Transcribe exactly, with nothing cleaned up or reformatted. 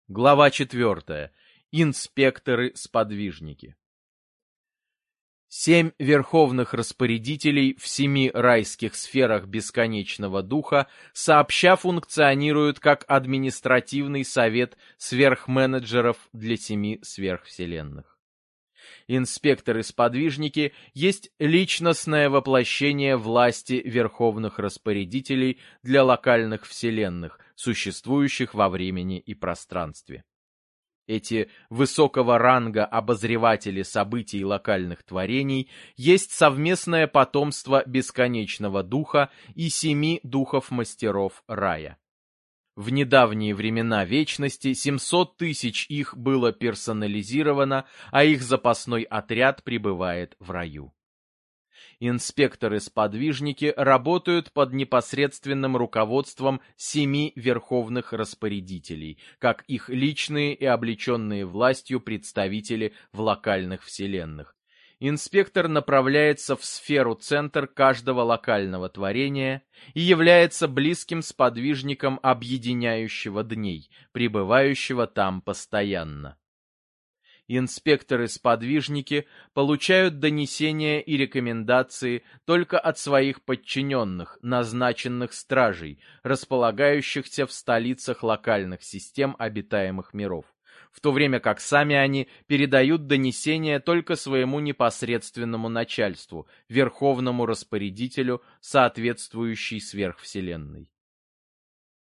Глава четвертая. Инспекторы-сподвижники. Семь верховных распорядителей в семи райских сферах бесконечного духа сообща функционируют как административный совет сверхменеджеров для семи сверхвселенных. Инспекторы-сподвижники есть личностное воплощение власти верховных распорядителей для локальных вселенных, существующих во времени и пространстве. Эти высокого ранга обозреватели событий локальных творений есть совместное потомство бесконечного духа и семи духов-мастеров рая. В недавние времена вечности семьсот тысяч их было персонализировано, а их запасной отряд пребывает в раю. Инспекторы-сподвижники работают под непосредственным руководством семи верховных распорядителей, как их личные и облеченные властью представители в локальных вселенных. Инспектор направляется в сферу-центр каждого локального творения и является близким сподвижником объединяющего дней, пребывающего там постоянно. Инспекторы-сподвижники получают донесения и рекомендации только от своих подчиненных, назначенных стражей, располагающихся в столицах локальных систем обитаемых миров, в то время как сами они передают донесения только своему непосредственному начальству, верховному распорядителю соответствующей сверхвселенной.